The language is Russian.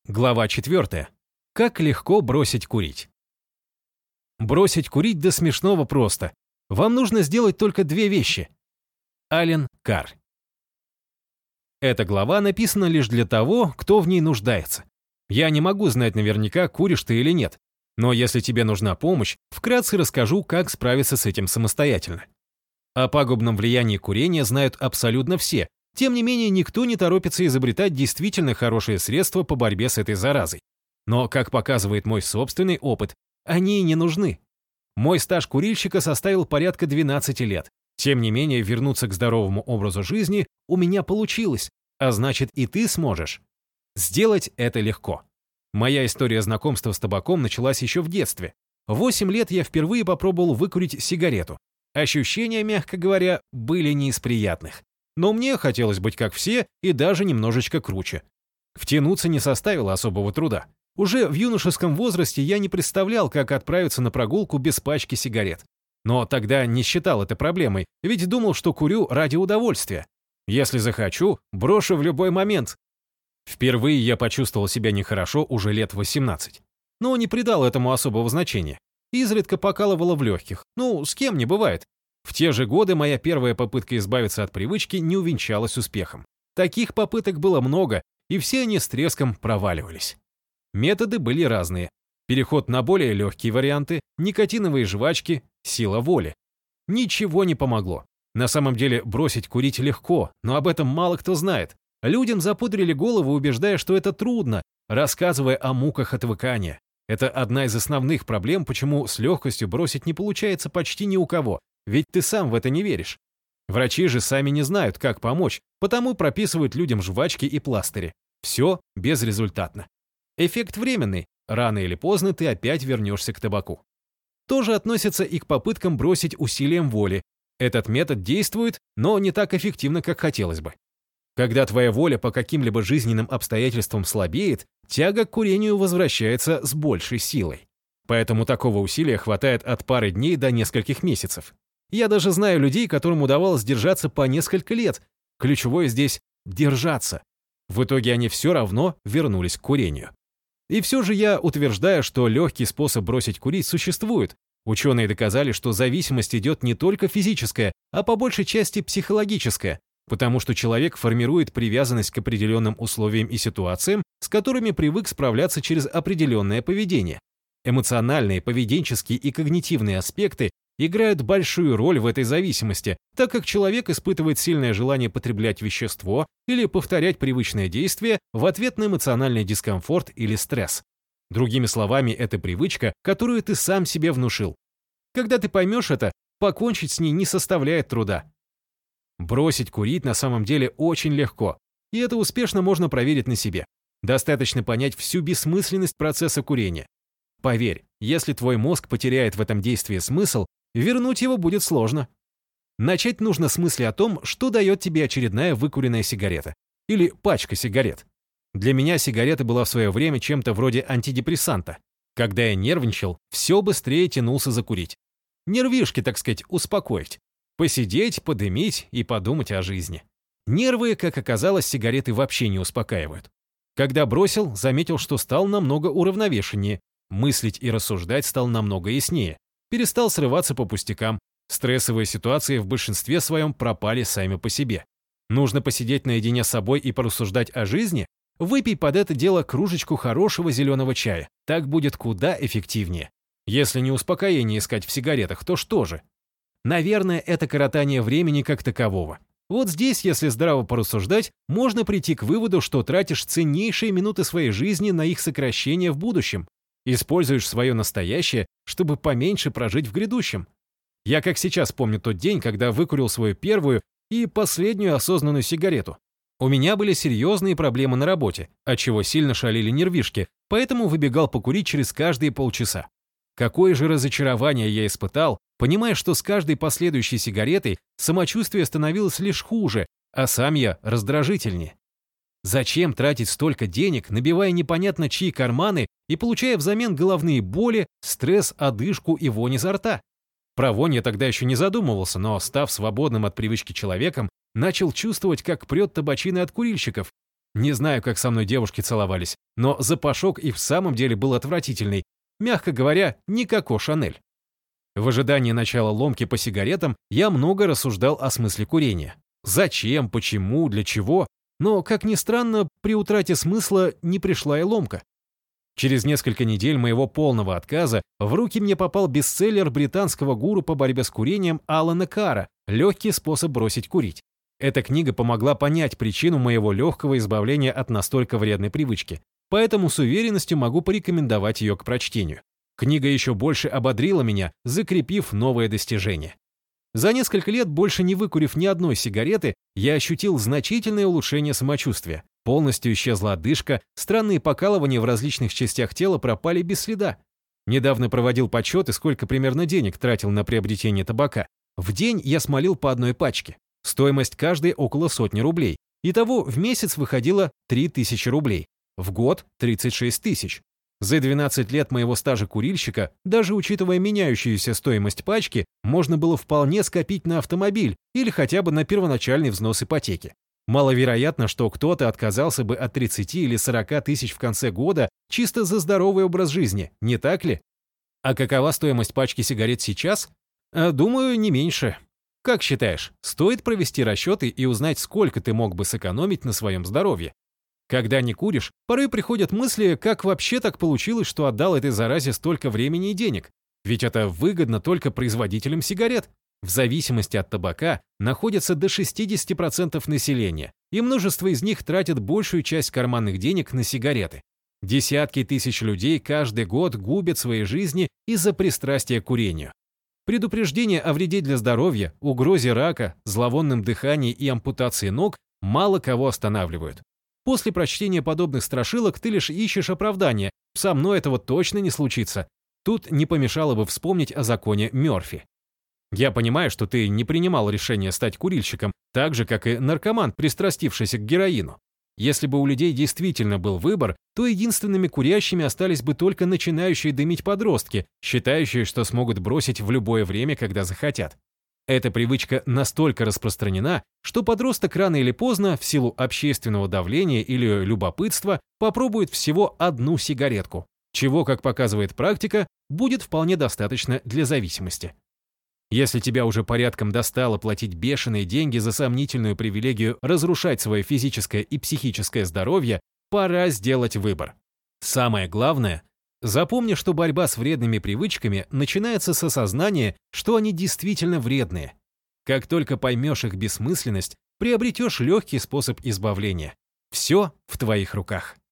Глава 4. Как легко бросить курить. Бросить курить до смешного просто. Вам нужно сделать только две вещи. Ален Карр. Эта глава написана лишь для того, кто в ней нуждается. Я не могу знать наверняка, куришь ты или нет. Но если тебе нужна помощь, вкратце расскажу, как справиться с этим самостоятельно. О пагубном влиянии курения знают абсолютно все. Тем не менее, никто не торопится изобретать действительно хорошие средства по борьбе с этой заразой. Но, как показывает мой собственный опыт, они и не нужны. Мой стаж курильщика составил порядка 12 лет. Тем не менее, вернуться к здоровому образу жизни у меня получилось, а значит, и ты сможешь. Сделать это легко. Моя история знакомства с табаком началась еще в детстве. В 8 лет я впервые попробовал выкурить сигарету. Ощущения, мягко говоря, были не из приятных. Но мне хотелось быть как все и даже немножечко круче. Втянуться не составило особого труда. Уже в юношеском возрасте я не представлял, как отправиться на прогулку без пачки сигарет. Но тогда не считал это проблемой, ведь думал, что курю ради удовольствия. Если захочу, брошу в любой момент. Впервые я почувствовал себя нехорошо уже лет 18. Но не придал этому особого значения. Изредка покалывало в легких. Ну, с кем не бывает. В те же годы моя первая попытка избавиться от привычки не увенчалась успехом. Таких попыток было много, и все они с треском проваливались. Методы были разные. Переход на более легкие варианты, никотиновые жвачки, сила воли. Ничего не помогло. На самом деле бросить курить легко, но об этом мало кто знает. Людям запудрили голову, убеждая, что это трудно, рассказывая о муках отвыкания. Это одна из основных проблем, почему с легкостью бросить не получается почти ни у кого. Ведь ты сам в это не веришь. Врачи же сами не знают, как помочь, потому прописывают людям жвачки и пластыри. Все безрезультатно. Эффект временный. Рано или поздно ты опять вернешься к табаку. Тоже относится и к попыткам бросить усилием воли. Этот метод действует, но не так эффективно, как хотелось бы. Когда твоя воля по каким-либо жизненным обстоятельствам слабеет, тяга к курению возвращается с большей силой. Поэтому такого усилия хватает от пары дней до нескольких месяцев. Я даже знаю людей, которым удавалось держаться по несколько лет. Ключевое здесь – держаться. В итоге они все равно вернулись к курению. И все же я утверждаю, что легкий способ бросить курить существует. Ученые доказали, что зависимость идет не только физическая, а по большей части психологическая, потому что человек формирует привязанность к определенным условиям и ситуациям, с которыми привык справляться через определенное поведение. Эмоциональные, поведенческие и когнитивные аспекты играют большую роль в этой зависимости, так как человек испытывает сильное желание потреблять вещество или повторять привычное действие в ответ на эмоциональный дискомфорт или стресс. Другими словами, это привычка, которую ты сам себе внушил. Когда ты поймешь это, покончить с ней не составляет труда. Бросить курить на самом деле очень легко, и это успешно можно проверить на себе. Достаточно понять всю бессмысленность процесса курения. Поверь, если твой мозг потеряет в этом действии смысл, вернуть его будет сложно. Начать нужно с мысли о том, что дает тебе очередная выкуренная сигарета. Или пачка сигарет. Для меня сигарета была в свое время чем-то вроде антидепрессанта. Когда я нервничал, все быстрее тянулся закурить. Нервишки, так сказать, успокоить. Посидеть, подымить и подумать о жизни. Нервы, как оказалось, сигареты вообще не успокаивают. Когда бросил, заметил, что стал намного уравновешеннее. Мыслить и рассуждать стал намного яснее. Перестал срываться по пустякам. Стрессовые ситуации в большинстве своем пропали сами по себе. Нужно посидеть наедине с собой и порассуждать о жизни? Выпей под это дело кружечку хорошего зеленого чая. Так будет куда эффективнее. Если не успокоение искать в сигаретах, то что же? Наверное, это коротание времени как такового. Вот здесь, если здраво порассуждать, можно прийти к выводу, что тратишь ценнейшие минуты своей жизни на их сокращение в будущем. Используешь свое настоящее, чтобы поменьше прожить в грядущем. Я как сейчас помню тот день, когда выкурил свою первую и последнюю осознанную сигарету. У меня были серьезные проблемы на работе, отчего сильно шалили нервишки, поэтому выбегал покурить через каждые полчаса. Какое же разочарование я испытал, понимая, что с каждой последующей сигаретой самочувствие становилось лишь хуже, а сам я раздражительнее. Зачем тратить столько денег, набивая непонятно чьи карманы и получая взамен головные боли, стресс, одышку и вонь изо рта? Про вонь я тогда еще не задумывался, но, став свободным от привычки человеком, начал чувствовать, как прет табачиной от курильщиков. Не знаю, как со мной девушки целовались, но запашок и в самом деле был отвратительный. Мягко говоря, не Коко Шанель. В ожидании начала ломки по сигаретам я много рассуждал о смысле курения. Зачем, почему, для чего? Но, как ни странно, при утрате смысла не пришла и ломка. Через несколько недель моего полного отказа в руки мне попал бестселлер британского гуру по борьбе с курением Алана Карра «Легкий способ бросить курить». Эта книга помогла понять причину моего легкого избавления от настолько вредной привычки, поэтому с уверенностью могу порекомендовать ее к прочтению. Книга еще больше ободрила меня, закрепив новое достижение. За несколько лет, больше не выкурив ни одной сигареты, я ощутил значительное улучшение самочувствия. Полностью исчезла одышка, странные покалывания в различных частях тела пропали без следа. Недавно проводил подсчеты, сколько примерно денег тратил на приобретение табака. В день я смолил по одной пачке. Стоимость каждой около 100 рублей. Итого в месяц выходило 3000 рублей. В год 36 тысяч. За 12 лет моего стажа курильщика, даже учитывая меняющуюся стоимость пачки, можно было вполне скопить на автомобиль или хотя бы на первоначальный взнос ипотеки. Маловероятно, что кто-то отказался бы от 30 или 40 тысяч в конце года чисто за здоровый образ жизни, не так ли? А какова стоимость пачки сигарет сейчас? Думаю, не меньше. Как считаешь, стоит провести расчеты и узнать, сколько ты мог бы сэкономить на своем здоровье? Когда не куришь, порой приходят мысли, как вообще так получилось, что отдал этой заразе столько времени и денег. Ведь это выгодно только производителям сигарет. В зависимости от табака находится до 60% населения, и множество из них тратят большую часть карманных денег на сигареты. Десятки тысяч людей каждый год губят свои жизни из-за пристрастия к курению. Предупреждения о вреде для здоровья, угрозе рака, зловонном дыхании и ампутации ног мало кого останавливают. После прочтения подобных страшилок ты лишь ищешь оправдания. Со мной этого точно не случится. Тут не помешало бы вспомнить о законе Мёрфи. Я понимаю, что ты не принимал решение стать курильщиком, так же, как и наркоман, пристрастившийся к героину. Если бы у людей действительно был выбор, то единственными курящими остались бы только начинающие дымить подростки, считающие, что смогут бросить в любое время, когда захотят. Эта привычка настолько распространена, что подросток рано или поздно, в силу общественного давления или любопытства, попробует всего одну сигаретку, чего, как показывает практика, будет вполне достаточно для зависимости. Если тебя уже порядком достало платить бешеные деньги за сомнительную привилегию разрушать свое физическое и психическое здоровье, пора сделать выбор. Самое главное, запомни, что борьба с вредными привычками начинается с осознания, что они действительно вредные. Как только поймешь их бессмысленность, приобретешь легкий способ избавления. Все в твоих руках.